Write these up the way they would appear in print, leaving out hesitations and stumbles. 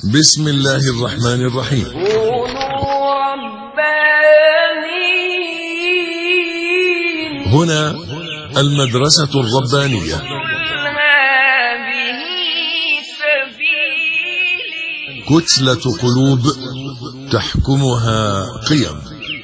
بسم الله الرحمن الرحيم. كونوا ربانيين. هنا المدرسة الربانية. هذه سبيلي. كتلة قلوب تحكمها قيم.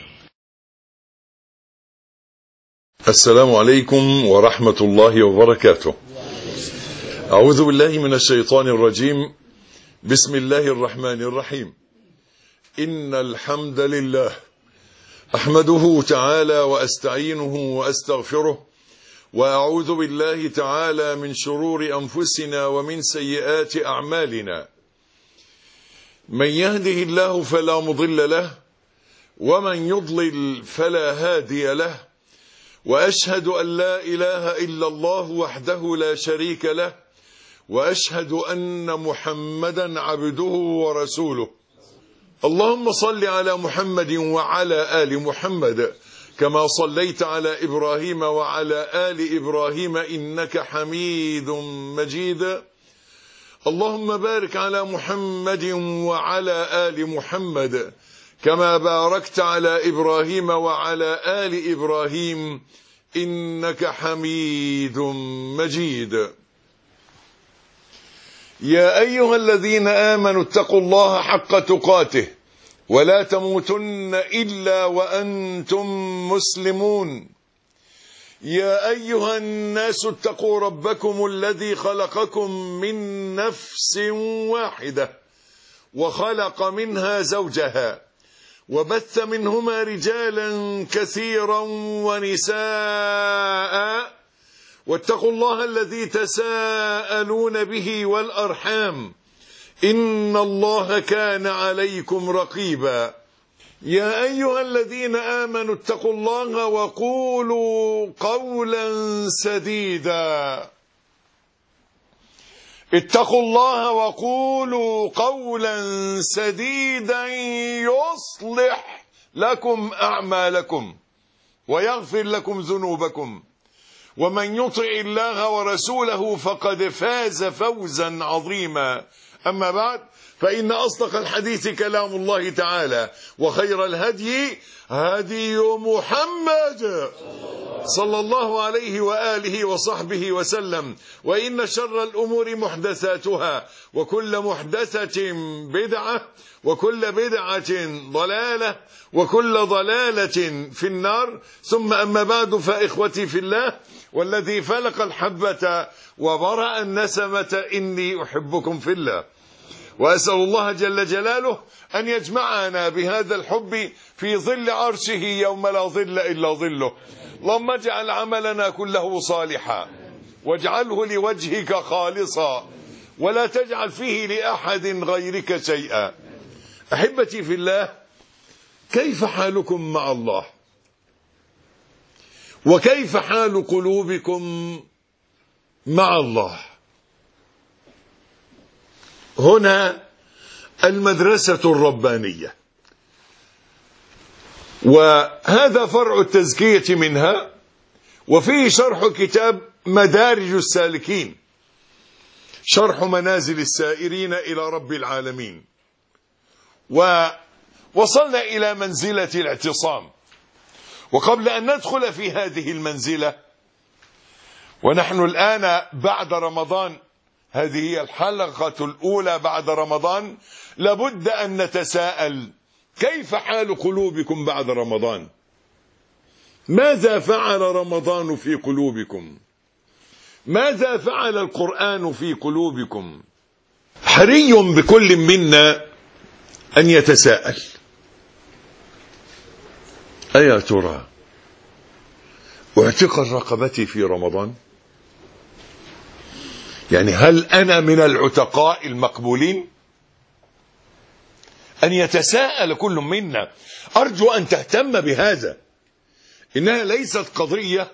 السلام عليكم ورحمة الله وبركاته. أعوذ بالله من الشيطان الرجيم. بسم الله الرحمن الرحيم. إن الحمد لله أحمده تعالى وأستعينه وأستغفره، وأعوذ بالله تعالى من شرور أنفسنا ومن سيئات أعمالنا. من يهده الله فلا مضل له، ومن يضلل فلا هادي له، وأشهد أن لا إله إلا الله وحده لا شريك له، وأشهد أن محمدا عبده ورسوله. اللهم صل على محمد وعلى آل محمد كما صليت على إبراهيم وعلى آل إبراهيم إنك حميد مجيد. اللهم بارك على محمد وعلى آل محمد كما باركت على إبراهيم وعلى آل إبراهيم إنك حميد مجيد. يا أيها الذين آمنوا اتقوا الله حق تقاته ولا تموتن إلا وأنتم مسلمون. يا أيها الناس اتقوا ربكم الذي خلقكم من نفس واحدة وخلق منها زوجها وبث منهما رجالا كثيرا ونساء، واتقوا الله الذي تساءلون به والأرحام إن الله كان عليكم رقيبا. يا أيها الذين آمنوا اتقوا الله وقولوا قولا سديدا. اتقوا الله وقولوا قولا سديدا يصلح لكم أعمالكم ويغفر لكم ذنوبكم، ومن يطع الله ورسوله فقد فاز فوزا عظيما. أما بعد، فإن أصدق الحديث كلام الله تعالى، وخير الهدي هدي محمد صلى الله عليه وآله وصحبه وسلم، وإن شر الأمور محدثاتها، وكل محدثة بدعة، وكل بدعة ضلالة، وكل ضلالة في النار. ثم أما بعد، فإخوتي في الله والذي فلق الحبة وبرأ النسمة إني أحبكم في الله، وأسأل الله جل جلاله أن يجمعنا بهذا الحب في ظل عرشه يوم لا ظل إلا ظله. اللهم اجعل عملنا كله صالحا، واجعله لوجهك خالصا، ولا تجعل فيه لأحد غيرك شيئا. أحبتي في الله، كيف حالكم مع الله؟ وكيف حال قلوبكم مع الله؟ هنا المدرسة الربانية، وهذا فرع التزكية منها، وفيه شرح كتاب مدارج السالكين، شرح منازل السائرين إلى رب العالمين. ووصلنا إلى منزلة الاعتصام. وقبل أن ندخل في هذه المنزلة، ونحن الآن بعد رمضان، هذه هي الحلقة الأولى بعد رمضان، لابد أن نتساءل: كيف حال قلوبكم بعد رمضان؟ ماذا فعل رمضان في قلوبكم؟ ماذا فعل القرآن في قلوبكم؟ حري بكل منا أن يتساءل: أيا ترى اعتق رقبتي في رمضان؟ يعني هل أنا من العتقاء المقبولين؟ أن يتساءل كل منا. أرجو أن تهتم بهذا. إنها ليست قضية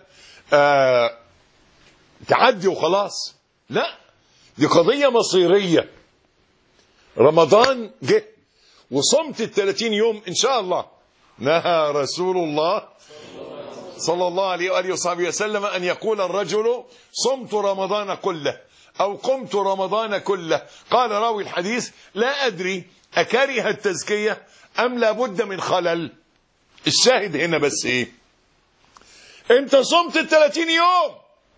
تعدي وخلاص، لا، دي قضية مصيرية. رمضان جه وصمت 30 يوم إن شاء الله. نهى رسول الله صلى الله عليه وآله وصحبه وسلم أن يقول الرجل: صمت رمضان كله، أو قمت رمضان كله. قال راوي الحديث: لا أدري أكره التزكية أم لا بد من خلل. الشاهد هنا بس إيه؟ أنت صمت 30 يوم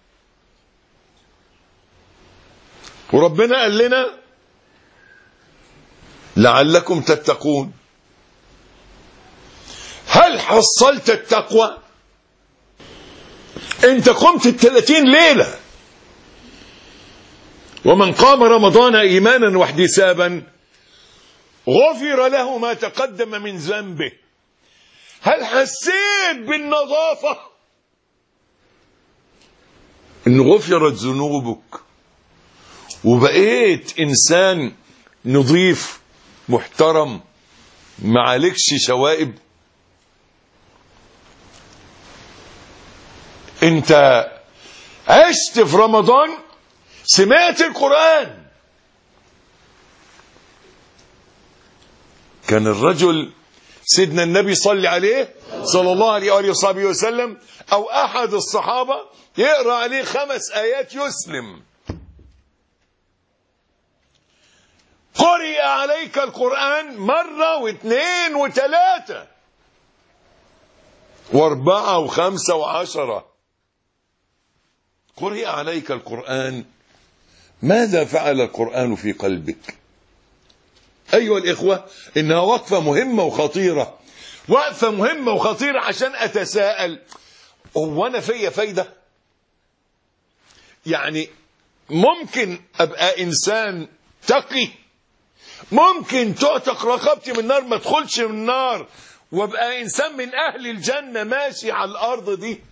وربنا قال لنا لعلكم تتقون. هل حصلت التقوى؟ أنت قمت 30 ليلة. ومن قام رمضان إيمانا واحتسابا غفر له ما تقدم من ذنبه. هل حسيت بالنظافة؟ إن غفرت ذنوبك وبقيت إنسان نظيف محترم ما عليكش شوائب. انت عشت في رمضان، سمعت القرآن. كان الرجل سيدنا النبي صلى عليه صلى الله عليه وآله وصحبه وسلم أو أحد الصحابة يقرأ عليه 5 آيات يسلم. قرئ عليك القرآن مرة واثنين وثلاثة واربعة وخمسة وعشرة. قرئ عليك القرآن، ماذا فعل القرآن في قلبك؟ أيها الإخوة، إنها وقفة مهمة وخطيرة، وقفة مهمة وخطيرة عشان أتساءل: هو أنا فيا فايدة؟ يعني ممكن أبقى إنسان تقي، ممكن تعتق رقبتي من النار ما ادخلش من النار وابقى إنسان من أهل الجنة ماشي على الأرض دي.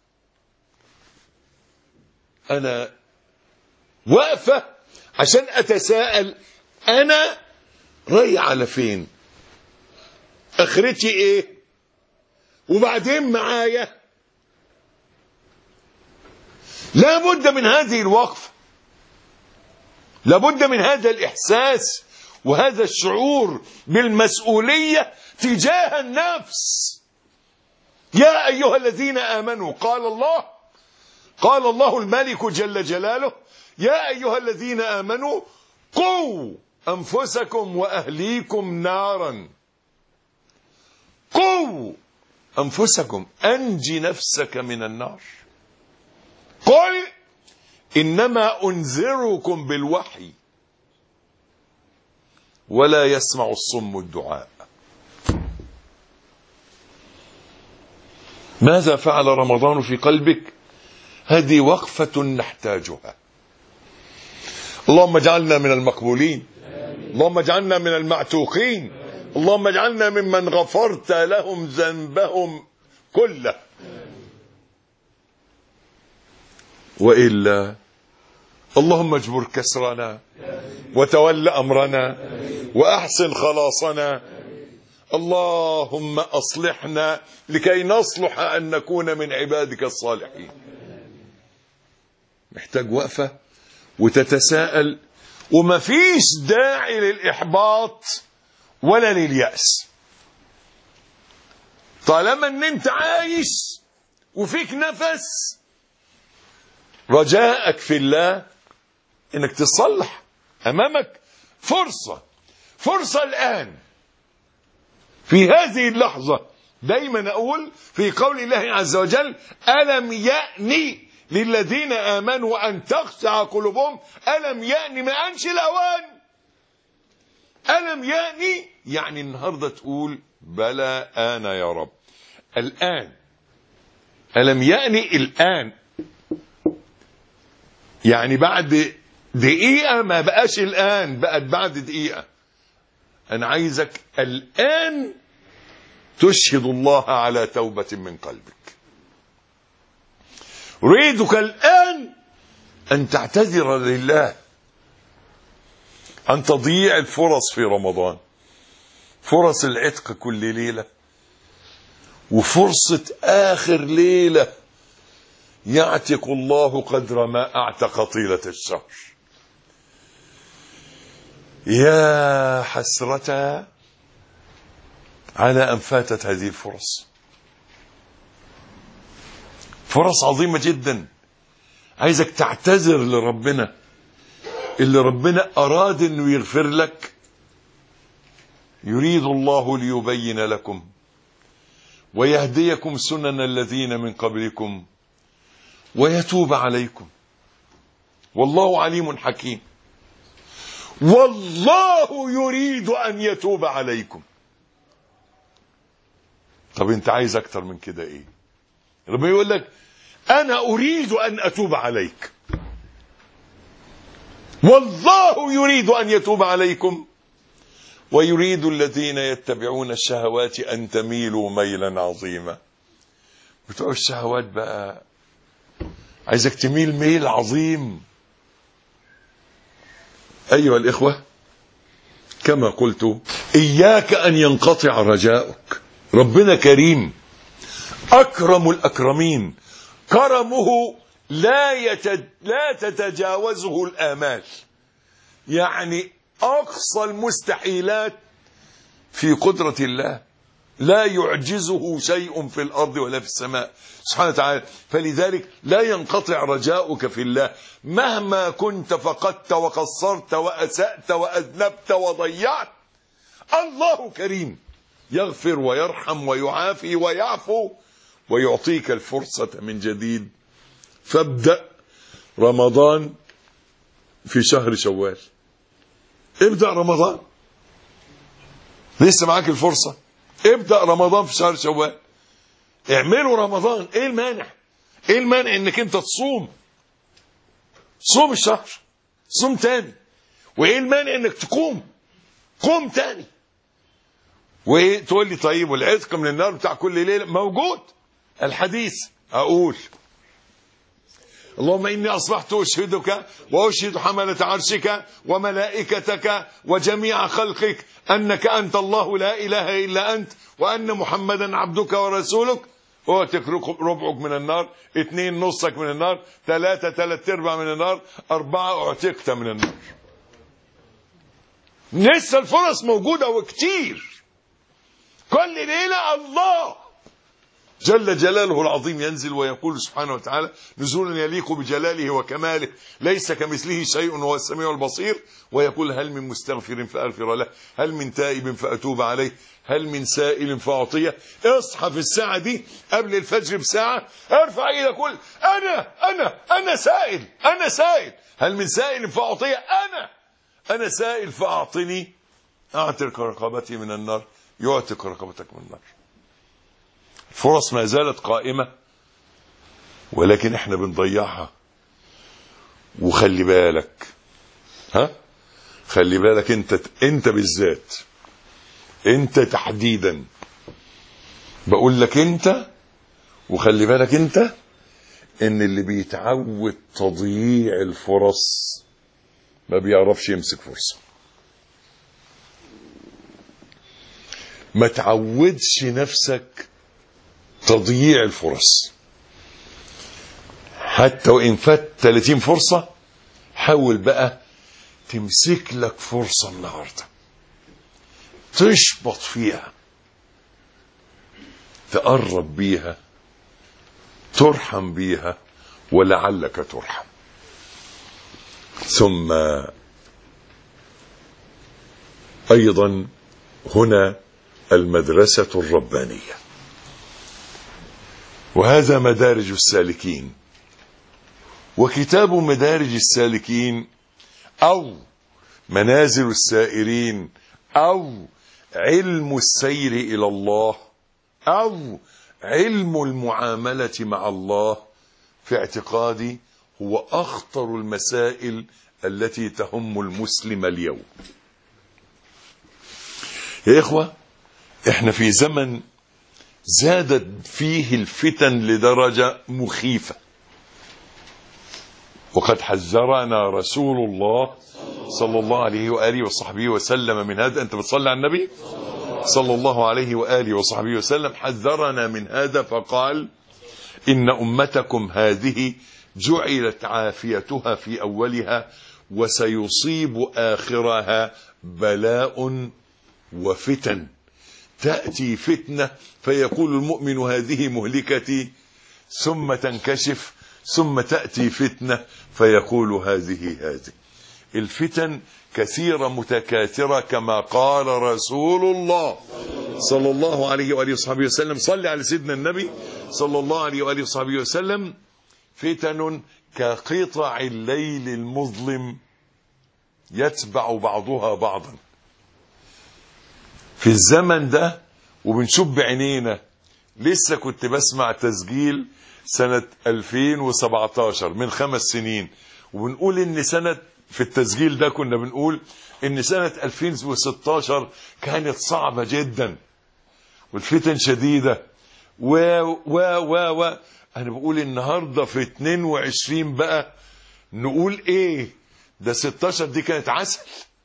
أنا واقفة عشان أتساءل أنا رايح على فين؟ آخرتي إيه؟ وبعدين معايا؟ لا بد من هذه الوقفة، لا بد من هذا الإحساس وهذا الشعور بالمسؤولية تجاه النفس. يا أيها الذين آمنوا، قال الله الملك جل جلاله: يا أيها الذين آمنوا قوا أنفسكم وأهليكم نارا. قوا أنفسكم، أنجي نفسك من النار. قل إنما أنذركم بالوحي ولا يسمع الصم الدعاء. ماذا فعل رمضان في قلبك؟ هذه وقفة نحتاجها. اللهم اجعلنا من المقبولين، اللهم اجعلنا من المعتوقين، اللهم اجعلنا ممن غفرت لهم ذنبهم كله. وإلا اللهم اجبر كسرنا وتول أمرنا وأحسن خلاصنا. اللهم أصلحنا لكي نصلح أن نكون من عبادك الصالحين. محتاج وقفة وتتساءل، وما فيش داعي للإحباط ولا لليأس. طالما ان انت عايش وفيك نفس، رجاءك في الله انك تصلح. امامك فرصة الآن في هذه اللحظة. دايما أقول في قول الله عز وجل: ألم يأني للذين آمنوا أن تخشع قلوبهم. ألم يأني، ما أنش الأوان. ألم يأني يعني النهاردة تقول: بلى أنا يا رب. الآن. ألم يأني الآن، يعني بعد دقيقة، ما بقاش الآن، بقت بعد دقيقة. أنا عايزك الآن تشهد الله على توبة من قلبك. أريدك الآن أن تعتذر لله عن تضييع الفرص في رمضان، فرص العتق كل ليلة، وفرصة آخر ليلة يعتق الله قدر ما أعتق طيلة الشهر. يا حسرة على أن فاتت هذه الفرص. فرص عظيمة جدا. عايزك تعتذر لربنا اللي ربنا أراد أنه يغفر لك، يريد الله ليبين لكم ويهديكم سنن الذين من قبلكم ويتوب عليكم والله عليم حكيم. والله يريد أن يتوب عليكم. طب انت عايز اكتر من كده ايه؟ ربنا يقول لك انا اريد ان اتوب عليك، والله يريد ان يتوب عليكم ويريد الذين يتبعون الشهوات ان تميلوا ميلا عظيما. بتوع الشهوات بقى عايزك تميل ميل عظيم. ايها الاخوة، كما قلت اياك ان ينقطع رجاؤك. ربنا كريم، اكرم الاكرمين، كرمه لا تتجاوزه الآمال. يعني اقصى المستحيلات في قدرة الله، لا يعجزه شيء في الارض ولا في السماء سبحانه وتعالى. فلذلك لا ينقطع رجاؤك في الله مهما كنت فقدت وقصرت واسأت واذنبت وضيعت. الله كريم، يغفر ويرحم ويعافي ويعفو ويعطيك الفرصة من جديد. فابدأ رمضان في شهر شوال. ابدأ رمضان، لسه معاك الفرصة. ابدأ رمضان في شهر شوال. اعملوا رمضان. ايه المانع؟ ايه المانع انك انت تصوم؟ صوم الشهر، صوم تاني. وايه المانع انك قوم تاني. وايه تقول لي طيب والعتق من النار بتاع كل ليله موجود الحديث. اقول اللهم اني اصبحت اشهدك واشهد حملة عرشك وملائكتك وجميع خلقك انك انت الله لا اله الا انت وان محمدا عبدك ورسولك. اعتق ربعك من النار، 2 نصك من النار، 3 ارباع من النار، 4 اعتقت من النار. لسه الفرص موجوده وكتير. كل ليلة الله جل جلاله العظيم ينزل ويقول سبحانه وتعالى نزولا يليق بجلاله وكماله، ليس كمثله شيء وهو السميع البصير. ويقول هل من مستغفر فأغفر له، هل من تائب فأتوب عليه، هل من سائل فأعطيه. اصحى في الساعة دي قبل الفجر بساعة، ارفع ايدك قول أنا سائل. هل من سائل فأعطيه، أنا سائل فأعطني. أعتق رقبتي من النار، يعتق رقبتك من النار. الفرص ما زالت قائمة ولكن احنا بنضيعها. وخلي بالك، خلي بالك انت بالذات، انت تحديدا بقول لك انت، وخلي بالك انت ان اللي بيتعود تضييع الفرص ما بيعرفش يمسك فرصة. ما تعودش نفسك تضييع الفرص. حتى وإن فات 30 فرصة حاول بقى تمسك لك فرصة النهاردة تشبط فيها، تقرب بيها، ترحم بيها، ولعلك ترحم. ثم أيضا هنا المدرسة الربانية، وهذا مدارج السالكين. وكتاب مدارج السالكين أو منازل السائرين أو علم السير إلى الله أو علم المعاملة مع الله في اعتقادي هو أخطر المسائل التي تهم المسلم اليوم. يا إخوة، احنا في زمن زادت فيه الفتن لدرجة مخيفة، وقد حذرنا رسول الله صلى الله عليه وآله وصحبه وسلم من هذا. أنت بتصلي على النبي صلى الله عليه وآله وصحبه وسلم؟ حذرنا من هذا فقال إن أمتكم هذه جعلت عافيتها في أولها وسيصيب آخرها بلاء وفتن. تأتي فتنة فيقول المؤمن هذه مهلكتي، ثم تنكشف، ثم تأتي فتنة فيقول هذه. الفتن كثيرة متكاثرة كما قال رسول الله صلى الله عليه وآله وصحبه وسلم. صلي على سيدنا النبي صلى الله عليه وآله وصحبه وسلم. فتن كقطع الليل المظلم يتبع بعضها بعضا. في الزمن ده وبنشوف بعينينا. لسه كنت بسمع تسجيل سنة 2017 من 5 سنين، وبنقول ان في التسجيل ده كنا بنقول ان سنة 2016 كانت صعبة جدا والفتن شديدة انا بقول النهاردة في 22 بقى نقول ايه؟ ده 16 دي كانت عسل.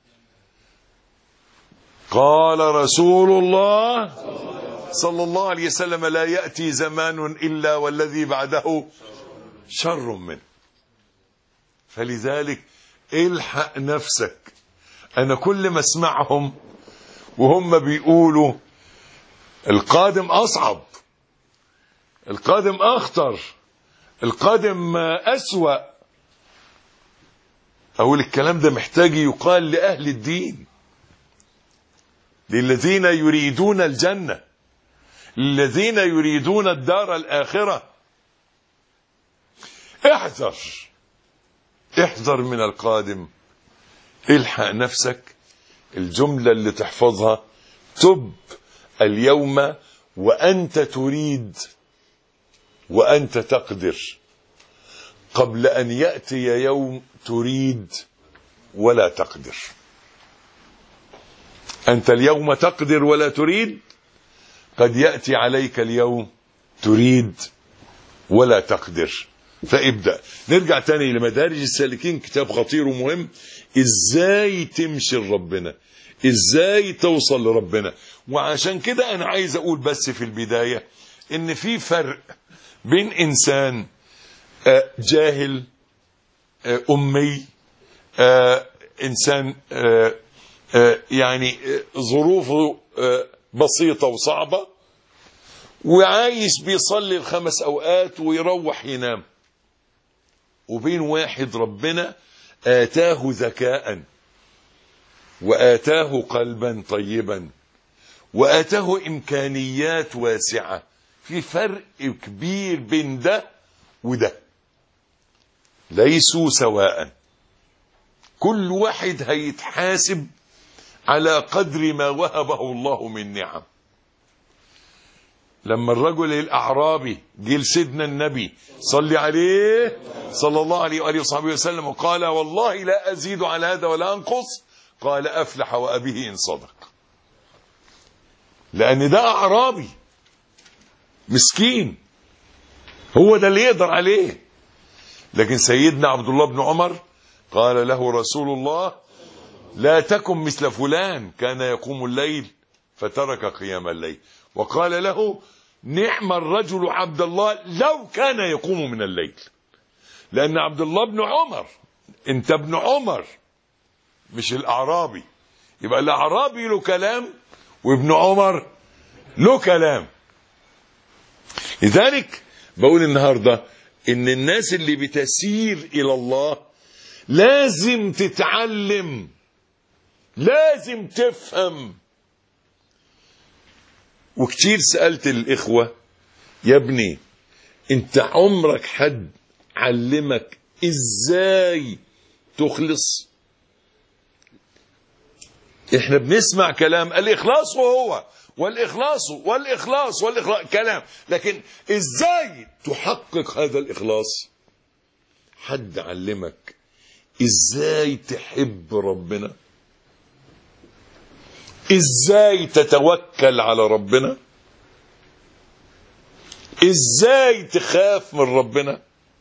قال رسول الله صلى الله عليه وسلم: لا يأتي زمان إلا والذي بعده شر منه. فلذلك الحق نفسك. أنا كل ما اسمعهم وهم بيقولوا القادم أصعب، القادم أخطر، القادم أسوأ، أقول الكلام ده محتاج يقال لأهل الدين، للذين يريدون الجنة، الذين يريدون الدار الآخرة. احذر من القادم. الحق نفسك. الجملة اللي تحفظها: تب اليوم وأنت تريد وأنت تقدر، قبل أن يأتي يوم تريد ولا تقدر. أنت اليوم تقدر ولا تريد، قد يأتي عليك اليوم تريد ولا تقدر. فابدأ. نرجع تاني لمدارج السالكين، كتاب خطير ومهم. ازاي تمشي لربنا، ازاي توصل لربنا. وعشان كده انا عايز اقول بس في البداية ان في فرق بين انسان جاهل امي، انسان يعني ظروفه بسيطة وصعبة وعايش بيصلي ال5 أوقات ويروح ينام، وبين واحد ربنا آتاه ذكاء وآتاه قلبا طيبا وآتاه إمكانيات واسعة. في فرق كبير بين ده وده، ليسوا سواء. كل واحد هيتحاسب على قدر ما وهبه الله من نعم. لما الرجل الأعرابي جه لسيدنا النبي صلى عليه صلى الله عليه وآله وصحبه وسلم وقال: والله لا أزيد على هذا ولا أنقص، قال: أفلح وأبيه إن صدق. لأن ده أعرابي مسكين، هو ده اللي يقدر عليه. لكن سيدنا عبد الله بن عمر قال له رسول الله: لا تكن مثل فلان كان يقوم الليل فترك قيام الليل. وقال له: نعم الرجل عبد الله لو كان يقوم من الليل. لأن عبد الله بن عمر، انت ابن عمر مش الأعرابي. يبقى الأعرابي له كلام وابن عمر له كلام. لذلك بقول النهاردة ان الناس اللي بتسير إلى الله لازم تتعلم، لازم تفهم. وكتير سألت الإخوة: يا ابني انت عمرك حد علمك ازاي تخلص؟ احنا بنسمع كلام الإخلاص وهو والإخلاص والإخلاص والإخلاص كلام، لكن ازاي تحقق هذا الإخلاص؟ حد علمك ازاي تحب ربنا؟ ازاي تتوكل على ربنا؟ ازاي تخاف من ربنا؟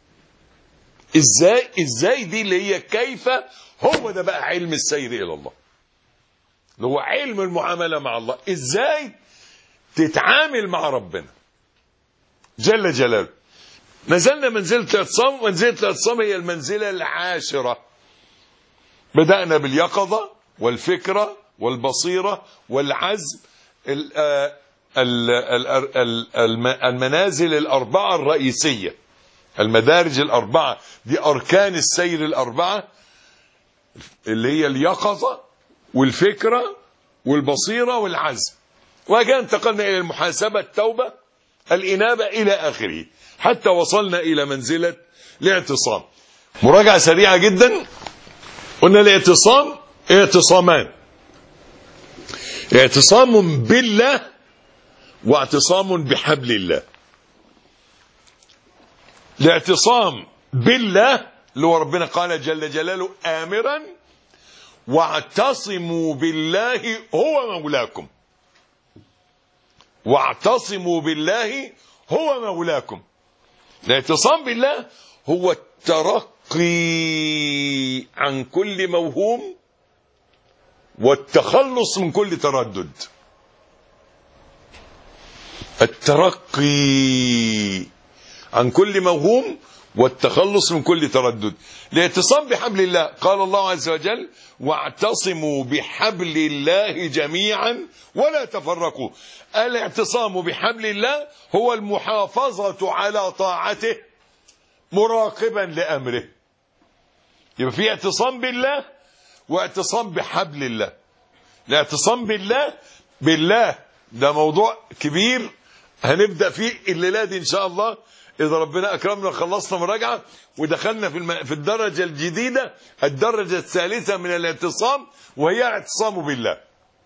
ازاي دي اللي هي كيف. هو ده بقى علم السير الى الله، اللي هو علم المعاملة مع الله. ازاي تتعامل مع ربنا جل جلاله. نزلنا منزلة الاعتصام، ومنزلة الاعتصام هي المنزلة العاشرة. بدأنا باليقظة والفكرة والبصيرة والعزم، المنازل الأربعة الرئيسية، المدارج الأربعة دي أركان السير الأربعة. اللي هي اليقظة والفكرة والبصيرة والعزم. وكان انتقلنا إلى المحاسبة، التوبة، الإنابة إلى آخره، حتى وصلنا إلى منزلة الاعتصام. مراجعة سريعة جدا. قلنا الاعتصام اعتصامان: اعتصام بالله واعتصام بحبل الله. الاعتصام بالله اللي هو ربنا قال جل جلاله آمرا: واعتصموا بالله هو مولاكم. واعتصموا بالله هو مولاكم. الاعتصام بالله هو الترقي عن كل موهوم والتخلص من كل تردد. الترقي عن كل موهوم والتخلص من كل تردد. الاعتصام بحبل الله، قال الله عز وجل: واعتصموا بحبل الله جميعا ولا تفرقوا. الاعتصام بحبل الله هو المحافظة على طاعته مراقبا لأمره. يبقى في اعتصام بالله واعتصام بحبل الله. الاعتصام بالله ده موضوع كبير هنبدأ فيه الليلة دي إن شاء الله، إذا ربنا أكرمنا خلصنا مراجعة ودخلنا في الدرجة الجديدة، الدرجة الثالثة من الاعتصام، وهي اعتصام بالله.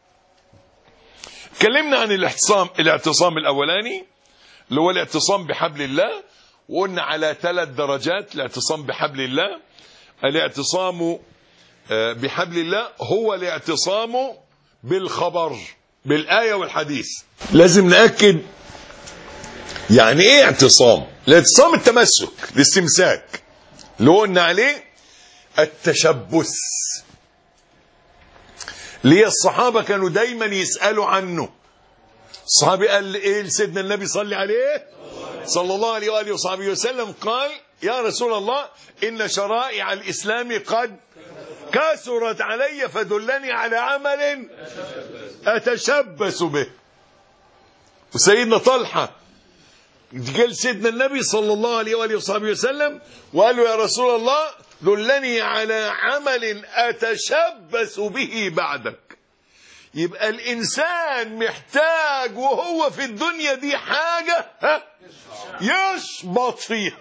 اتكلمنا عن الاعتصام الأولاني اللي هو الاعتصام بحبل الله، وقلنا على 3 درجات الاعتصام بحبل الله. الاعتصام بحبل الله هو الاعتصام بالخبر، بالآية والحديث. لازم نأكد يعني ايه اعتصام. الاعتصام التمسك، الاستمساك، اللي قلنا عليه التشبث، اللي الصحابة كانوا دايما يسألوا عنه. الصحابي قال ايه لسيدنا النبي صلى عليه صلى الله عليه وآله وصحبه وسلم؟ قال: يا رسول الله، إن شرائع الإسلام قد كثرت علي فدلني على عمل أتشبث به. وسيدنا طلحة قال سيدنا النبي صلى الله عليه وآله وصحبه وسلم وقال له: يا رسول الله، دلني على عمل أتشبث به بعدك. يبقى الإنسان محتاج وهو في الدنيا دي حاجة يشبط فيها.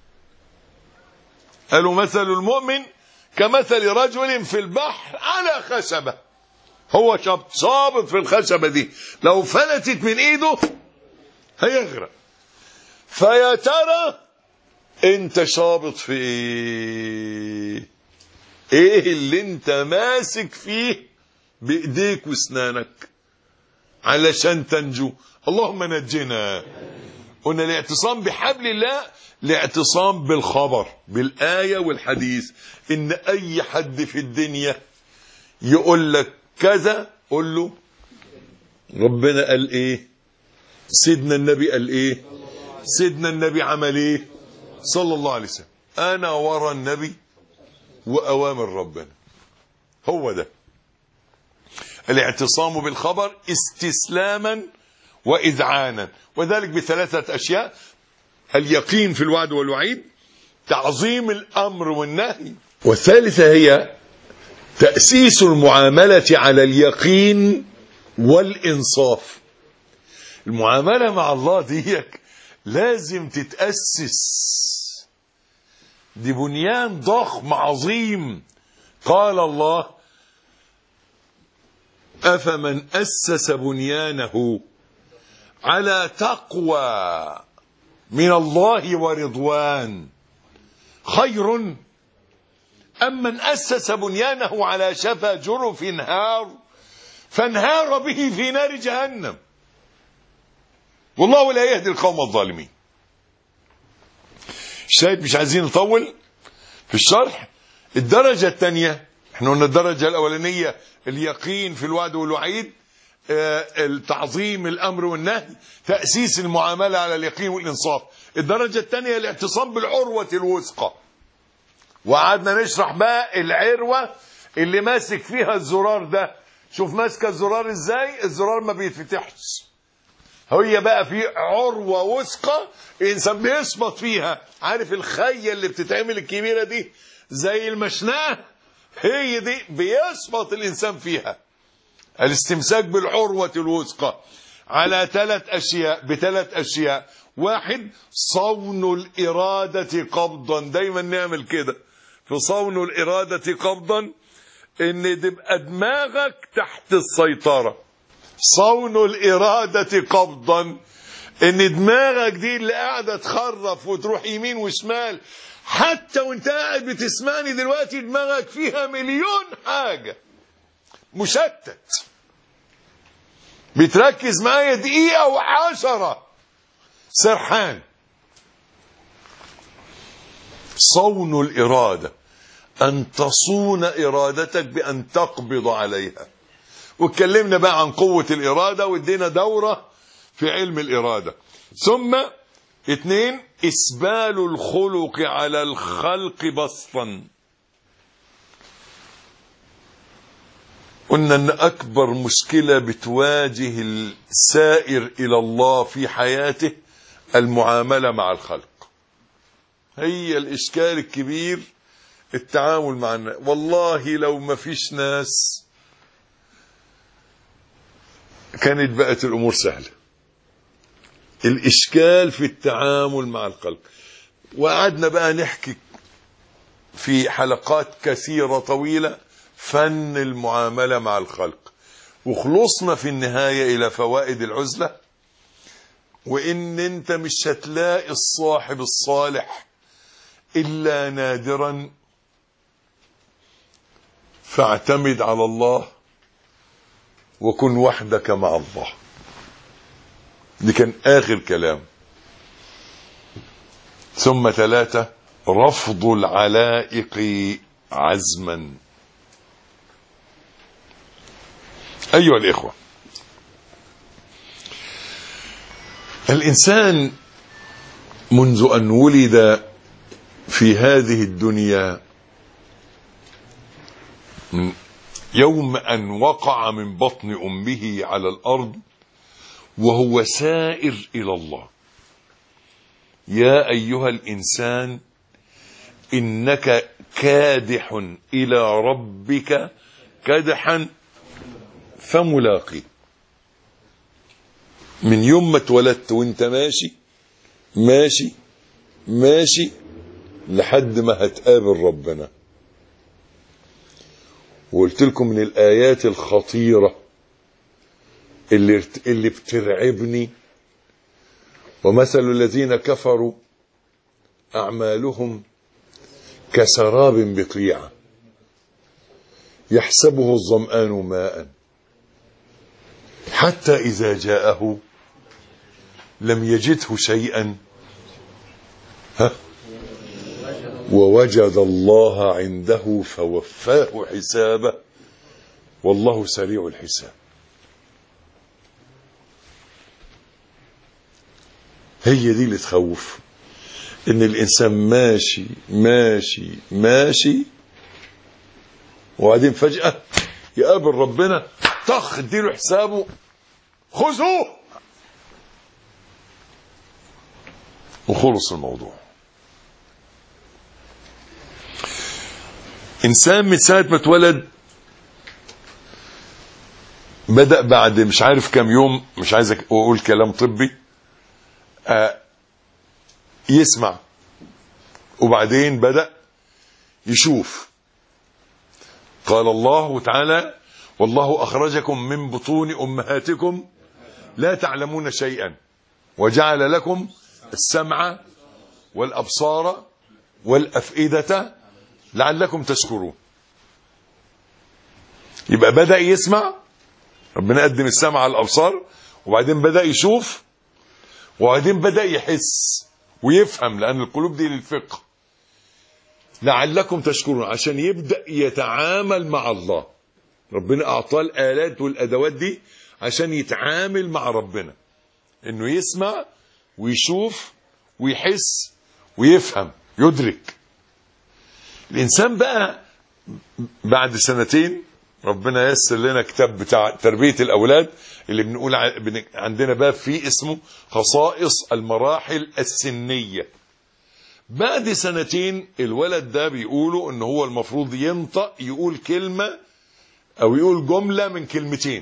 قالوا: مثل المؤمن كمثل رجل في البحر على خشبة. هو شابط في الخشبة دي، لو فلتت من ايده هيغرق. فيا ترى انت شابط في ايه اللي انت ماسك فيه بايديك واسنانك علشان تنجو؟ اللهم نجنا. قلنا الاعتصام بحبل الله الاعتصام بالخبر، بالآية والحديث. ان اي حد في الدنيا يقول لك كذا قول له ربنا قال ايه، سيدنا النبي قال ايه، سيدنا النبي عمل ايه صلى الله عليه وسلم. انا ورا النبي واوامر ربنا. هو ده الاعتصام بالخبر، استسلاما واذعانا، وذلك ب3 أشياء: اليقين في الوعد والوعيد، تعظيم الامر والنهي، والثالثة هي تأسيس المعاملة على اليقين والإنصاف. المعاملة مع الله ديك لازم تتأسس، دي بنيان ضخم عظيم. قال الله: أفمن أسس بنيانه على تقوى من الله ورضوان خير أم من أسس بنيانه على شفا جرف هار فانهار به في نار جهنم والله لا يهدي القوم الظالمين. الشاهد مش عايزين نطول في الشرح. الدرجة الثانية، احنا قلنا الدرجة الأولانية اليقين في الوعد والوعيد، التعظيم الأمر والنهي، تأسيس المعاملة على اليقين والإنصاف. الدرجة الثانية الاعتصام بالعروة الوثقى، وقعدنا نشرح بقى العروة اللي ماسك فيها الزرار ده. شوف ماسكه الزرار ازاي، الزرار ما بيتفتحش. هي بقى في عروة وثقى الانسان بيثبت فيها. عارف الخية اللي بتتعمل الكبيرة دي زي المشنقة، هي دي بيثبت الإنسان فيها. الاستمساك بالعروة الوثقى على بثلاث أشياء. واحد، صون الإرادة قبضا. دايما نعمل كده في صون الإرادة قبضا، ان تبقى دماغك تحت السيطرة. صون الإرادة قبضا، ان دماغك دي اللي قاعدة تخرف وتروح يمين وشمال. حتى وانت قاعد بتسمعني دلوقتي دماغك فيها مليون حاجة، مشتت، بتركز معايا دقيقة و10 سرحان. صون الإرادة، أن تصون إرادتك بأن تقبض عليها. واتكلمنا بقى عن قوة الإرادة وادينا دورة في علم الإرادة. ثم 2، إسبال الخلق على الخلق بسطا. قلنا أن أكبر مشكلة بتواجه السائر إلى الله في حياته المعاملة مع الخلق. هي الإشكال الكبير التعامل مع الناس. والله لو ما فيش ناس كانت بقت الأمور سهلة. الإشكال في التعامل مع الخلق. وقعدنا بقى نحكي في حلقات كثيرة طويلة فن المعاملة مع الخلق، وخلصنا في النهاية إلى فوائد العزلة، وإن أنت مش هتلاقي الصاحب الصالح إلا نادرا، فاعتمد على الله وكن وحدك مع الله. دي كان آخر كلام. ثم 3، رفض العلائق عزما. أيها الإخوة، الإنسان منذ أن ولد في هذه الدنيا، من يوم أن وقع من بطن أمه على الأرض وهو سائر إلى الله. يا أيها الإنسان إنك كادح إلى ربك كدحا فملاقيه. من يوم ما اتولدت وانت ماشي ماشي ماشي لحد ما هتقابل ربنا. وقلت لكم من الآيات الخطيرة اللي بترعبني: ومثل الذين كفروا أعمالهم كسراب بقيعة يحسبه الظمآن ماء حتى إذا جاءه لم يجده شيئا ووجد الله عنده فوفاه حسابه والله سريع الحساب. هي دي اللي تخوف، ان الانسان ماشي ماشي ماشي وبعدين فجأة يقابل ربنا، طخ اديله حسابه، خذوه، وخلص الموضوع. انسان من ساعة ما اتولد بدأ بعد مش عارف كم يوم، مش عايز اقول كلام طبي، يسمع، وبعدين بدأ يشوف. قال الله تعالى: والله أخرجكم من بطون أمهاتكم لا تعلمون شيئا وجعل لكم السمع والأبصار والأفئدة لعلكم تشكرون. يبقى بدأ يسمع، ربنا قدم السمع على الأبصار، وبعدين بدأ يشوف، وبعدين بدأ يحس ويفهم، لأن القلوب دي للفقه. لعلكم تشكرون، عشان يبدأ يتعامل مع الله. ربنا أعطاه الآلات والأدوات دي عشان يتعامل مع ربنا، إنه يسمع ويشوف ويحس ويفهم يدرك. الإنسان بقى بعد 2 ربنا ييسر لنا كتاب بتاع تربية الأولاد اللي بنقول عندنا باب فيه اسمه خصائص المراحل السنية. بعد سنتين الولد ده بيقولوا ان هو المفروض ينطق يقول كلمة او يقول جملة من كلمتين.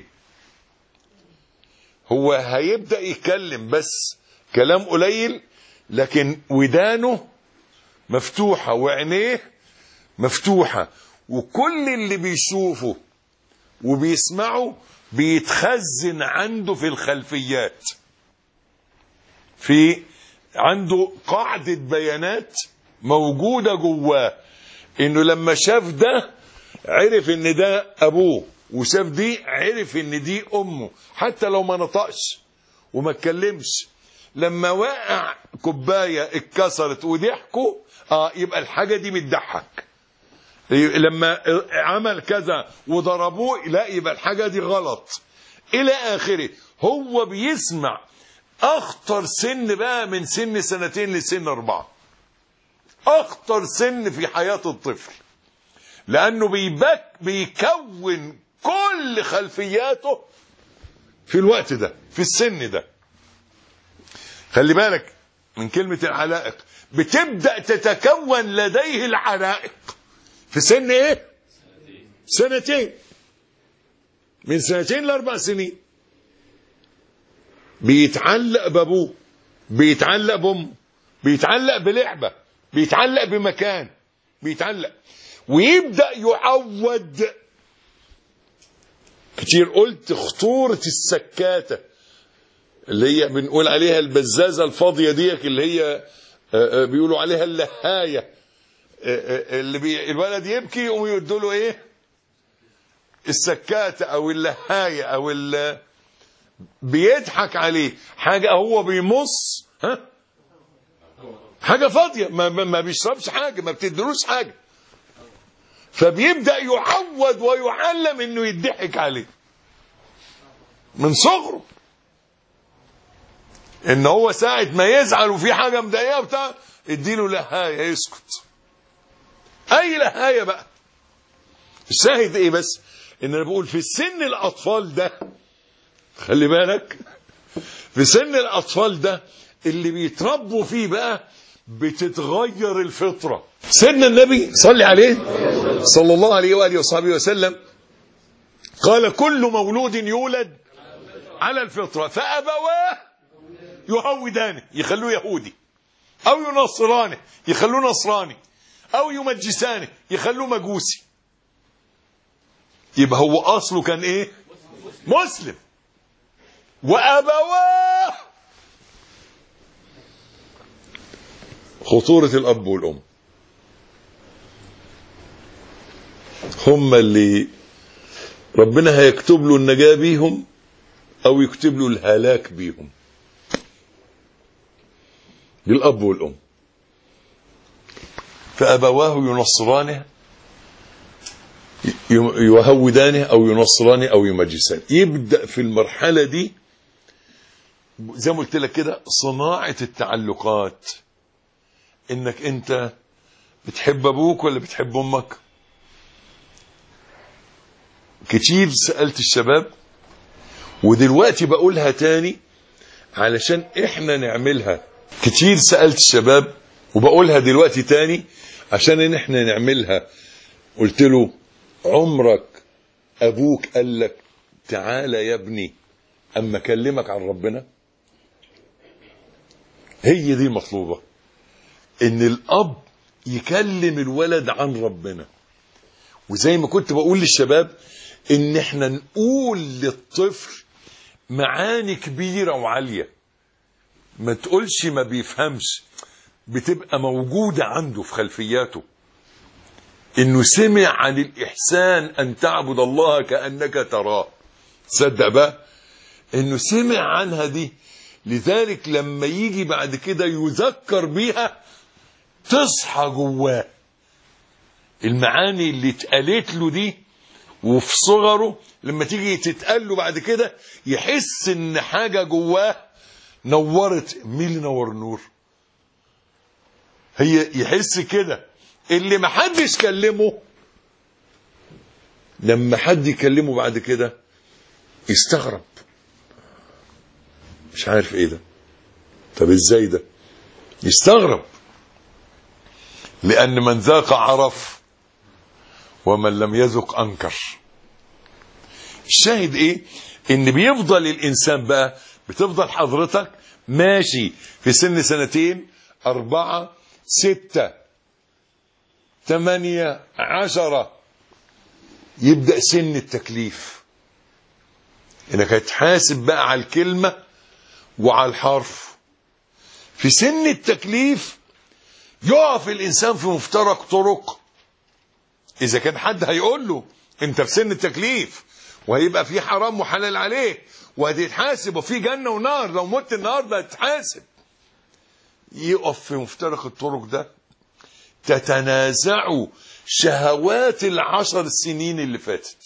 هو هيبدأ يتكلم بس كلام قليل، لكن ودانه مفتوحة وعينيه مفتوحة، وكل اللي بيشوفه وبيسمعه بيتخزن عنده في الخلفيات، عنده قاعدة بيانات موجودة جواه، انه لما شاف ده عرف ان ده ابوه، وشاف دي عرف ان دي امه، حتى لو ما نطقش وما اتكلمش. لما وقع كوبايه اتكسرت وضحكوا، يبقى الحاجه دي بتضحك. لما عمل كذا وضربوه، لا يبقى الحاجه دي غلط، الى اخره. هو بيسمع اخطر سن بقى من سن 2 لسن 4، اخطر سن في حياه الطفل، لانه بيكون كل خلفياته في الوقت ده، في السن ده. خلي بالك من كلمة العلائق، بتبدأ تتكون لديه العلائق في سن ايه؟ 2، من 2 ل4 سنين. بيتعلق بابوه، بيتعلق بامه، بيتعلق بلعبة، بيتعلق بمكان، بيتعلق ويبدأ يعود. كتير قلت خطورة السكاتة اللي هي بنقول عليها البزازة الفاضية ديك، اللي هي بيقولوا عليها اللهاية، اللي الولد يبكي يقوموا يدوا له ايه؟ السكاتة او اللهاية او بيضحك عليه حاجة، هو بيمص حاجة فاضية، ما بيشربش حاجة، ما بتدلوش حاجة، فبيبدأ يعود ويعلم انه يضحك عليه من صغره، ان هو ساعة ما يزعل وفي حاجة مضايقه بتاع اديله لهاية يسكت. اي لهاية بقى. الشاهد ايه بس؟ ان انا بقول في سن الاطفال ده، خلي بالك، في سن الاطفال ده اللي بيتربوا فيه بقى بتتغير الفطرة. سيدنا النبي صلى عليه صلى الله عليه وآله وصحبه وسلم قال كل مولود يولد على الفطرة، فأبواه يهودانه يخلوه يهودي، أو ينصرانه يخلوه نصراني، أو يمجسانه يخلوه مجوسي. يبقى هو أصله كان إيه؟ مسلم. وأبواه، خطورة الأب والأم، هم اللي ربنا هيكتب له النجاة بيهم أو يكتب له الهلاك بيهم. للأب والأم. فأبواه ينصرانه يهودانه أو ينصرانه أو يمجسانه. يبدأ في المرحلة دي زي ما قلت لك كده صناعة التعلقات، انك انت بتحب ابوك ولا بتحب امك. كتير سألت الشباب، ودلوقتي بقولها تاني علشان احنا نعملها. كتير سألت الشباب وبقولها دلوقتي تاني عشان احنا نعملها. قلت له عمرك ابوك قال لك تعالى يا ابني اما اكلمك عن ربنا؟ هي دي مطلوبة، ان الاب يكلم الولد عن ربنا. وزي ما كنت بقول للشباب ان احنا نقول للطفل معاني كبيرة وعالية، ما تقولش ما بيفهمش، بتبقى موجودة عنده في خلفياته. انه سمع عن الاحسان ان تعبد الله كأنك تراه. تصدق بقى انه سمع عنها دي، لذلك لما يجي بعد كده يذكر بيها تصحى جواه المعاني اللي اتقالت له دي. وفي صغره لما تيجي تتقال له بعد كده يحس ان حاجة جواه نورت. مين اللي نور النور؟ هي يحس كده. اللي ما حدش كلمه لما حد يكلمه بعد كده يستغرب، مش عارف ايه ده، طب ازاي ده، يستغرب. لأن من ذاق عرف ومن لم يذق أنكر. الشاهد إيه؟ إن بيفضل الإنسان بقى، بتفضل حضرتك ماشي في سن 2 4 6 8 10، يبدأ سن التكليف، إنك هتحاسب بقى على الكلمة وعلى الحرف. في سن التكليف يقف الإنسان في مفترق طرق. إذا كان حد هيقول له أنت في سن التكليف وهيبقى في حرام وحلال عليه وهتتحاسب وفي جنة ونار، لو مت النهارده هتتحاسب، يقف في مفترق الطرق ده تتنازعوا شهوات 10 سنين اللي فاتت.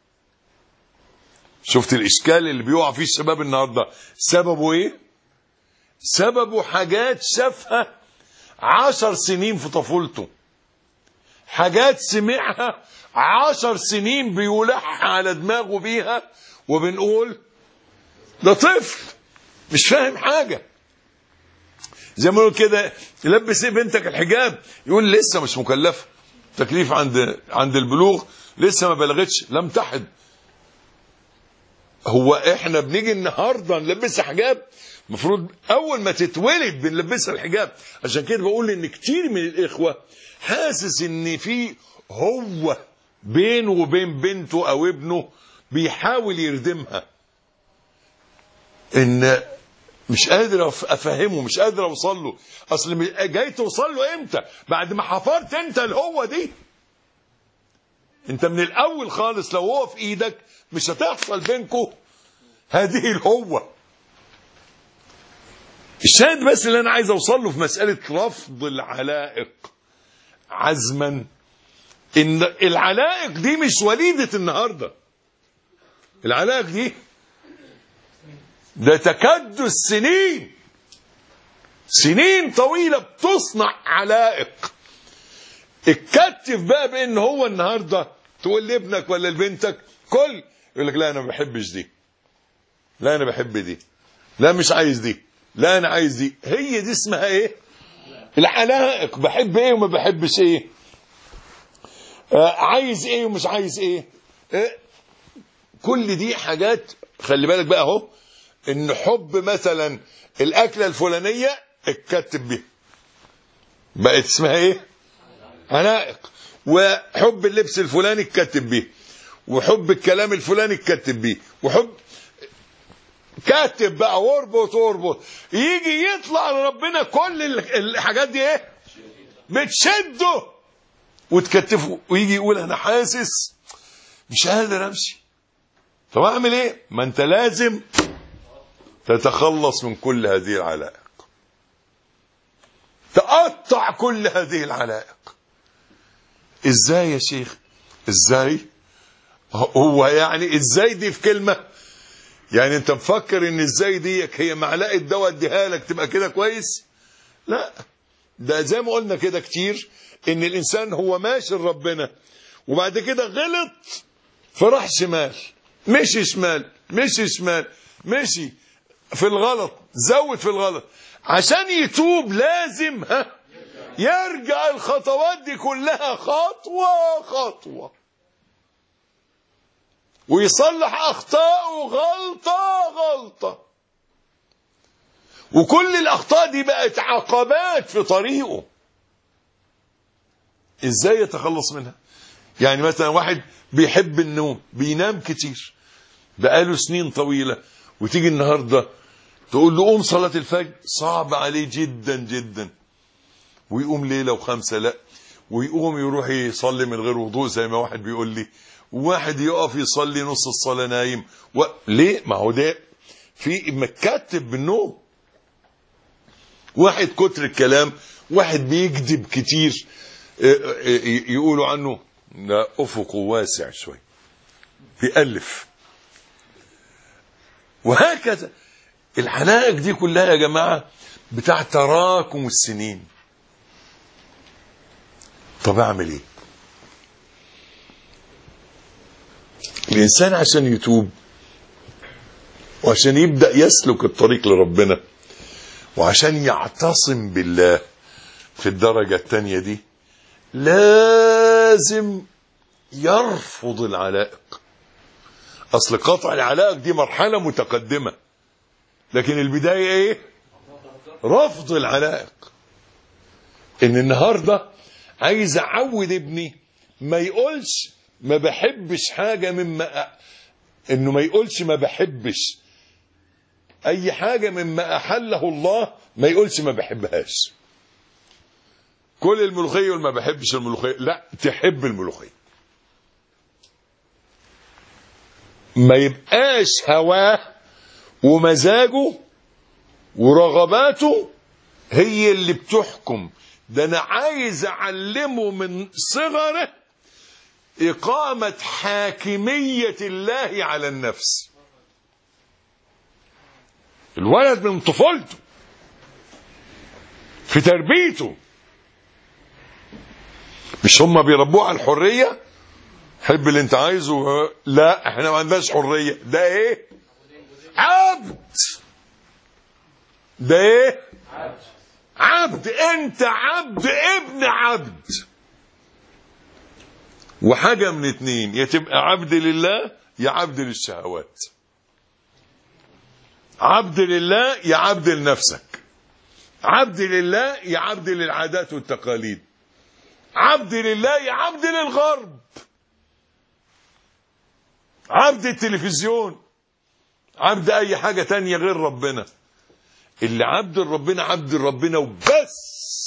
شفت الإشكال اللي بيقع فيه الشباب النهارده؟ سببه إيه؟ سببه حاجات شافها 10 سنين في طفولته، حاجات سمعها 10 سنين بيولح على دماغه بيها، وبنقول ده طفل مش فاهم حاجة. زي ما نقول كده، لبس بنتك الحجاب، يقول لسه مش مكلفة، تكليف عند البلوغ لسه ما بلغتش، لم تحد. هو احنا بنيجي النهارده نلبسها حجاب؟ المفروض اول ما تتولد بنلبسها الحجاب. عشان كده بقول ان كتير من الاخوه حاسس ان في هو بينه وبين بنته او ابنه بيحاول يردمها، ان مش قادر افهمه، مش قادر اوصل له. اصل جاي توصل له امتى؟ بعد ما حفرت انت الهوه دي. انت من الاول خالص لو هو في ايدك مش هتحصل بينكم هذه الهوه. الشاهد بس اللي انا عايز اوصل له في مساله رفض العلائق عزما، ان العلائق دي مش وليده النهارده. العلائق دي ده تكدس سنين طويله بتصنع علائق. اتكتف بقى بان هو النهارده تقول لابنك ولا لبنتك كل، يقول لك لا انا ما بحبش دي، لا انا بحب دي، لا مش عايز دي، لا انا عايز دي. هي دي اسمها ايه؟ العلائق. بحب ايه وما بحبش ايه، عايز ايه ومش عايز ايه. كل دي حاجات. خلي بالك بقى اهو، ان حب مثلا الاكله الفلانيه اتكتب بيها بقت اسمها ايه؟ علائق. وحب اللبس الفلاني اتكتب بيه، وحب الكلام الفلاني اتكتب بيه، وحب كاتب بقى واربط يجي يطلع لربنا كل الحاجات دي ايه؟ بتشده وتكتفه، ويجي يقول انا حاسس مش قادر امشي. طب اعمل ايه؟ ما انت لازم تتخلص من كل هذه العلائق، تقطع كل هذه العلائق. ازاي يا شيخ؟ ازاي؟ هو يعني ازاي دي في كلمة؟ يعني انت مفكر ان ازاي ديك هي معلقة دواء اديها لك تبقى كده كويس؟ لا، ده زي ما قلنا كده كتير، ان الانسان هو ماشي لربنا وبعد كده غلط فراح شمال، مشي شمال، مشي في الغلط، زود في الغلط. عشان يتوب لازم يرجع الخطوات دي كلها خطوة ويصلح أخطاءه غلطة، وكل الأخطاء دي بقت عقبات في طريقه. إزاي يتخلص منها؟ يعني مثلا واحد بيحب النوم، بينام كتير بقاله سنين طويلة، وتيجي النهاردة تقول له قوم صلاة الفجر، صعب عليه جدا، ويقوم ليلة و5 لا، ويقوم يروح يصلي من غير وضوء زي ما واحد بيقول لي، وواحد يقف يصلي نص الصلاة نايم. ليه؟ ما هو ده في متكتب بالنوم. واحد كتر الكلام، واحد بيكذب كتير، يقولوا عنه ده أفقه واسع شوي، بيألف، وهكذا. الحلائق دي كلها يا جماعة بتاع تراكم السنين. طب اعمل ايه؟ الانسان عشان يتوب وعشان يبدأ يسلك الطريق لربنا وعشان يعتصم بالله في الدرجة الثانية دي، لازم يرفض العلائق. اصل قطع العلائق دي مرحلة متقدمة، لكن البداية ايه؟ رفض العلائق. ان النهاردة عايز اعود ابني ما يقولش ما بحبش حاجة انه ما يقولش ما بحبش اي حاجة مما احله الله، ما يقولش ما بحبهاش. كل الملوخية وما بحبش الملوخية، لا، تحب الملوخية. ما يبقاش هواه ومزاجه ورغباته هي اللي بتحكم. ده انا عايز اعلمه من صغره اقامة حاكمية الله على النفس. الولد من طفولته في تربيته، مش هم بيربوه على الحرية، حب اللي انت عايزه. لا، احنا ما عندناش حرية. ده ايه؟ عبد. ده ايه؟ عبد. انت عبد ابن عبد. وحاجة من اتنين، يا تبقى عبد لله يا عبد للشهوات. عبد لله يا عبد لنفسك. عبد لله يا عبد للعادات والتقاليد. عبد لله يا عبد للغرب. عبد التلفزيون، عبد اي حاجة تانية غير ربنا. اللي عبد ربنا عبد ربنا وبس.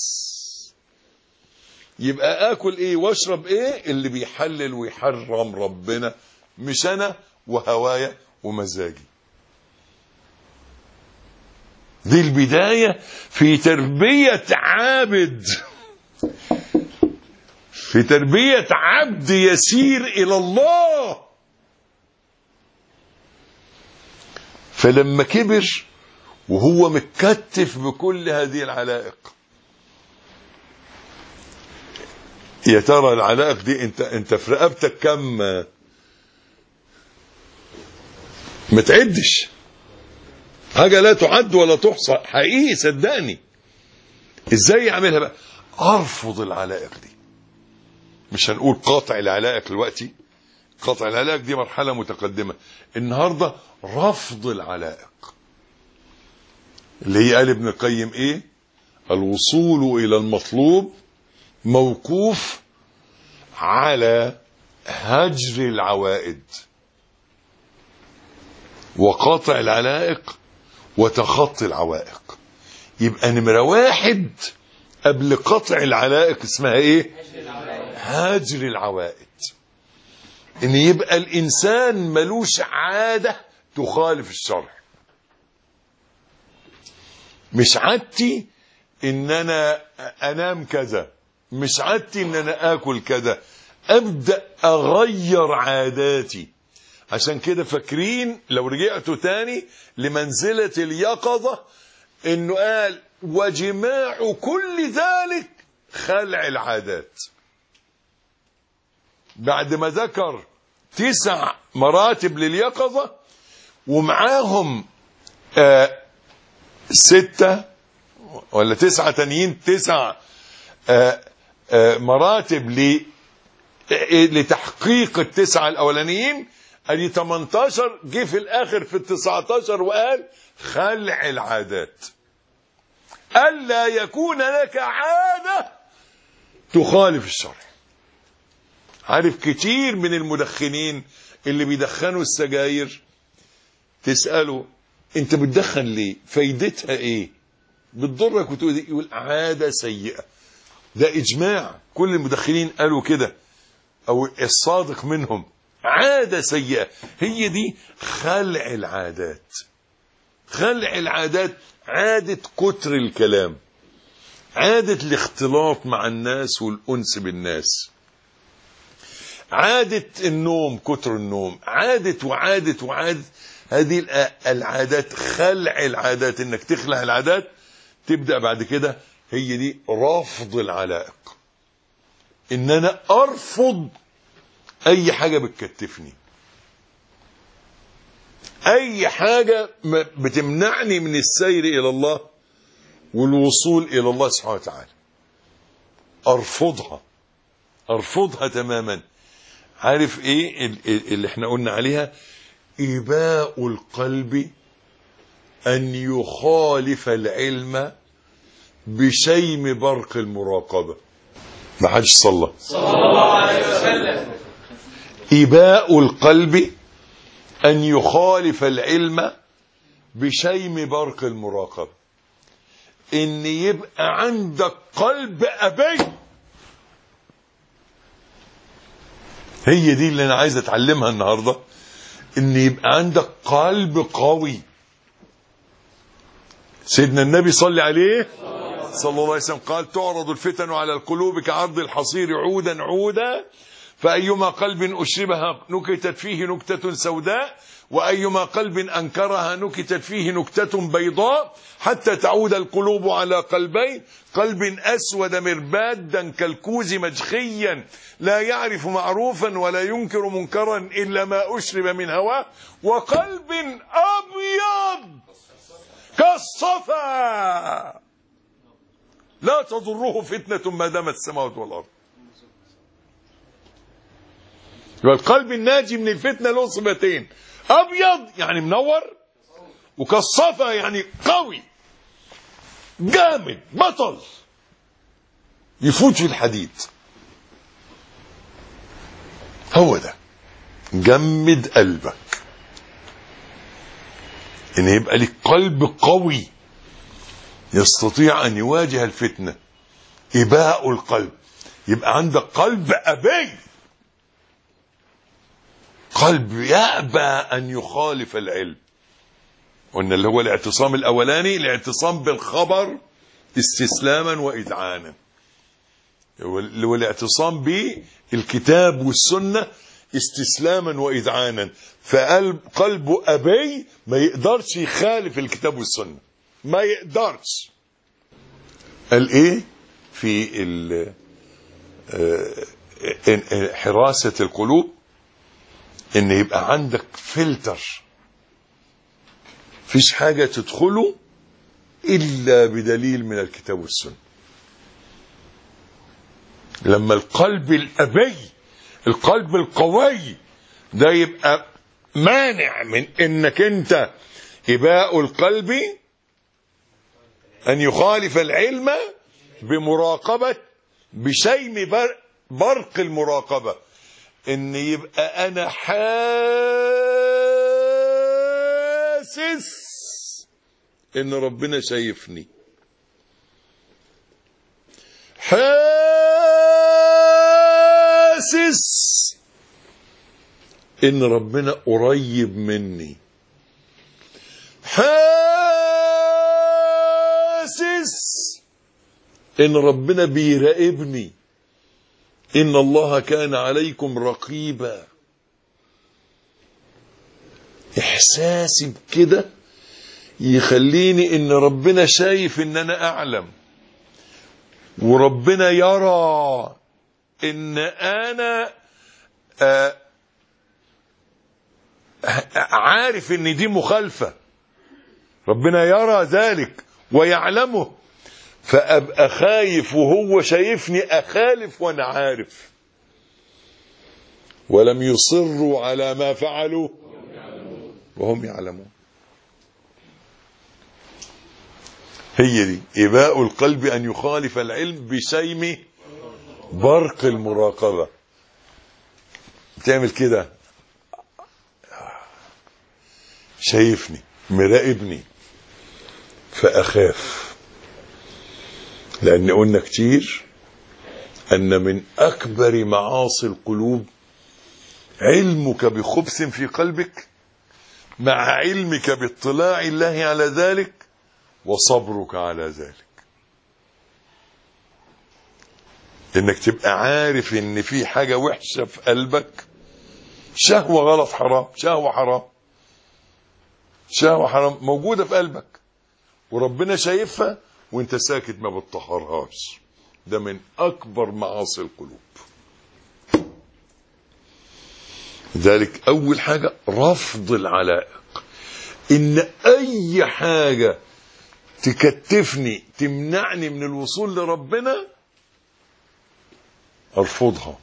يبقى اكل ايه واشرب ايه اللي بيحلل ويحرم ربنا، مش انا وهوايا ومزاجي. دي البداية في تربية عابد، في تربية عبد يسير إلى الله. فلما كبر وهو متكتف بكل هذه العلائق، يا ترى العلائق دي انت في رقبتك كم؟ ما تعدش حاجة، لا تعد ولا تحصى حقيقي، صدقني. ازاي اعملها بقى؟ ارفض العلائق دي. مش هنقول قاطع العلائق دلوقتي، قاطع العلائق دي مرحلة متقدمة. النهاردة رفض العلائق، اللي هي قال ابن القيم ايه؟ الوصول الى المطلوب موقوف على هجر العوائد وقاطع العلائق وتخطي العوائق. يبقى نمرة واحد قبل قطع العلائق اسمها ايه؟ هجر العوائد. ان يبقى الانسان ملوش عادة تخالف الشرع. مش عادتي ان انا انام كذا، مش عادتي ان انا اكل كذا، ابدأ اغير عاداتي. عشان كده فاكرين لو رجعتوا تاني لمنزلة اليقظة انه قال وجماع كل ذلك خلع العادات. بعد ما ذكر 9 مراتب لليقظة ومعاهم 6 ولا 9 تانيين، 9 مراتب لتحقيق ال9 الأولانيين، ادي 18. جه في الآخر في ال19 وقال خلع العادات. ألا يكون لك عادة تخالف الشرع. عارف كتير من المدخنين اللي بيدخنوا السجاير تسأله انت بتدخن ليه؟ فايدتها ايه؟ بتضرك وتقول يقول عادة سيئة. ده اجماع، كل المدخنين قالوا كده، او الصادق منهم، عادة سيئة. هي دي خلع العادات. خلع العادات عادة كتر الكلام، عادة الاختلاط مع الناس والأنس بالناس، عادة النوم، كتر النوم، عادة وعادة. هذه العادات، خلع العادات، انك تخلع العادات. تبدأ بعد كده هي دي رفض العلائق، ان انا ارفض اي حاجة بتكتفني، اي حاجة بتمنعني من السير الى الله والوصول الى الله سبحانه وتعالى، ارفضها. ارفضها تماما. عارف ايه اللي احنا قلنا عليها؟ إباء القلب أن يخالف العلم بشيم برق المراقبة. ما حدش صلى الله عليه وسلم. إباء القلب أن يخالف العلم بشيم برق المراقبة. إن يبقى عندك قلب أبي. هي دي اللي أنا عايز أتعلمها النهاردة، إن يبقى عندك قلب قوي. سيدنا النبي صلى عليه صلى الله عليه وسلم قال: تعرض الفتن على القلوب كعرض الحصير عودا عودا، فأيما قلب أشربها نكتت فيه نكتة سوداء، وأيما قلب أنكرها نكتت فيه نكتة بيضاء، حتى تعود القلوب على قلبين: قلب أسود مربادا كالكوز مجخيا لا يعرف معروفا ولا ينكر منكرا إلا ما أشرب من هواه، وقلب أبيض كالصفا لا تضره فتنة ما دامت السماوات والأرض. والقلب الناجي من الفتنة له صفتين: أبيض يعني منور، وكالصفا يعني قوي جامد بطل يفوت في الحديد. هو ده جمد قلبك، ان يبقى لك قلب قوي يستطيع ان يواجه الفتنة. إباء القلب، يبقى عندك قلب أبي، قلب يأبى أن يخالف العلم. قلنا اللي هو الاعتصام الأولاني، الاعتصام بالخبر استسلاما وإذعانا، اللي هو الاعتصام بالكتاب والسنة استسلاما وإذعانا. فقلبه أبي ما يقدرش يخالف الكتاب والسنة، ما يقدرش. قال إيه في حراسة القلوب؟ إن يبقى عندك فلتر، فيش حاجة تدخله إلا بدليل من الكتاب والسنة. لما القلب الأبي، القلب القوي ده يبقى مانع من إنك أنت إباء القلب أن يخالف العلم بمراقبة بشيم برق المراقبة. إن يبقى أنا حاسس إن ربنا شايفني، حاسس إن ربنا قريب مني، حاسس إن ربنا بيراقبني. إن الله كان عليكم رقيبا. إحساسي بكده يخليني إن ربنا شايف إن أنا أعلم، وربنا يرى إن أنا عارف إن دي مخالفة. ربنا يرى ذلك ويعلمه، فأبقى خايف وهو شايفني أخالف وأنا عارف. ولم يصروا على ما فعلوا وهم يعلمون. هي دي إباء القلب، أن يخالف العلم بشيم برق المراقبة. تعمل كده، شايفني مراقبني فأخاف. لأن قلنا كتير أن من أكبر معاصي القلوب علمك بخبث في قلبك مع علمك باطلاع الله على ذلك وصبرك على ذلك. إنك تبقى عارف إن في حاجة وحشة في قلبك، شهوة غلط حرام، شهوة حرام، شهوة حرام موجودة في قلبك وربنا شايفها وانت ساكت ما بتطهرهاش. ده من أكبر معاصي القلوب. ذلك أول حاجة رفض العلائق. إن أي حاجة تكتفني تمنعني من الوصول لربنا ارفضها.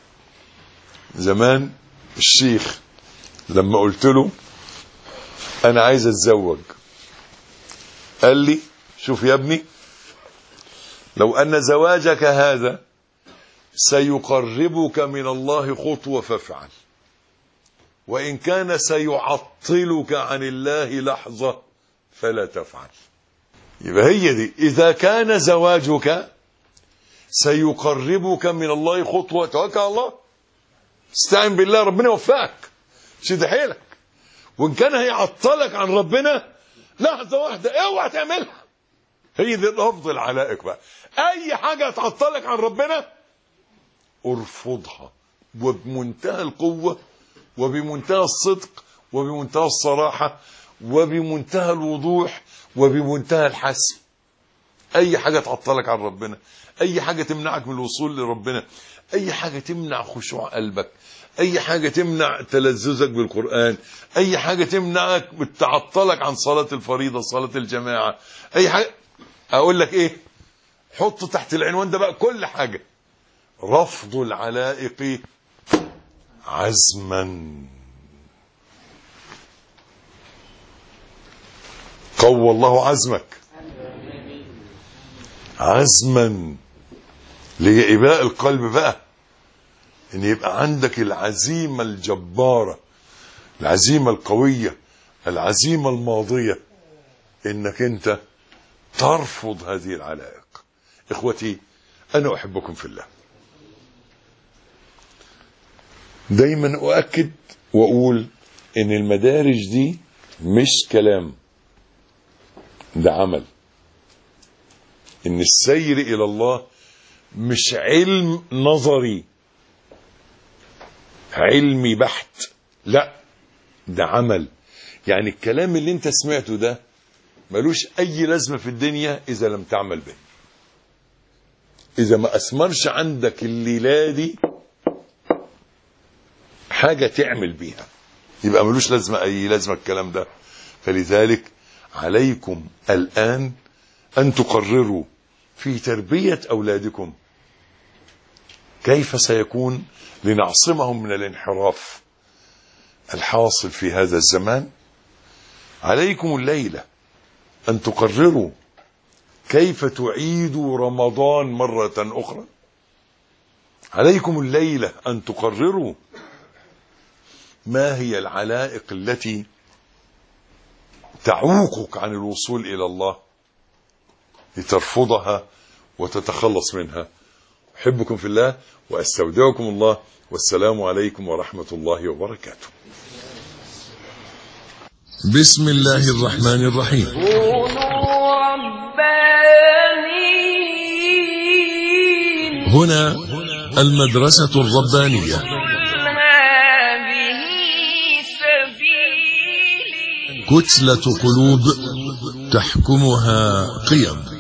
زمان الشيخ لما قلت له انا عايز اتزوج، قال لي شوف يا ابني، لو ان زواجك هذا سيقربك من الله خطوة فافعل، وإن كان سيعطلك عن الله لحظة فلا تفعل. يبقى هي دي، إذا كان زواجك سيقربك من الله خطوة توكل على الله، استعن بالله، ربنا يوفقك، شد حيلك. وإن كان هيعطلك عن ربنا لحظة واحدة اوعى تعملها. هي دي رفض العلائق بقى. أي حاجة تعطلك عن ربنا ارفضها، وبمنتهى القوة وبمنتهى الصدق وبمنتهى الصراحة وبمنتهى الوضوح وبمنتهى الحسم. أي حاجة تعطلك عن ربنا، أي حاجة تمنعك من الوصول لربنا، أي حاجة تمنع خشوع قلبك، أي حاجة تمنع تلذذك بالقرآن، أي حاجة تمنعك تعطلك عن صلاة الفريضة، صلاة الجماعة، أي حاجة. أقول لك إيه؟ حط تحت العنوان ده بقى كل حاجة. رفض العلائق عزما. قوى الله عزمك عزما لإباء القلب بقى، ان يبقى عندك العزيمة الجبارة، العزيمة القوية، العزيمة الماضية، انك انت ترفض هذه العلائق. اخوتي انا احبكم في الله. دايما اؤكد واقول ان المدارج دي مش كلام، ده عمل. ان السير الى الله مش علم نظري علمي بحت، لا ده عمل. يعني الكلام اللي انت سمعته ده ملوش اي لازمة في الدنيا اذا لم تعمل به، اذا ما اثمرش عندك الليلة دي حاجة تعمل بيها يبقى ملوش لازمة، اي لازمة الكلام ده. فلذلك عليكم الآن أن تقرروا في تربية أولادكم كيف سيكون لنعصمهم من الانحراف الحاصل في هذا الزمان. عليكم الليلة أن تقرروا كيف تعيدوا رمضان مرة أخرى. عليكم الليلة أن تقرروا ما هي العلائق التي تعوقك عن الوصول إلى الله لترفضها وتتخلص منها. أحبكم في الله وأستودعكم الله، والسلام عليكم ورحمة الله وبركاته. بسم الله الرحمن الرحيم. كونوا ربانيين. هنا المدرسة الربانية. هذه سبيلي. كتلة قلوب تحكمها قيم.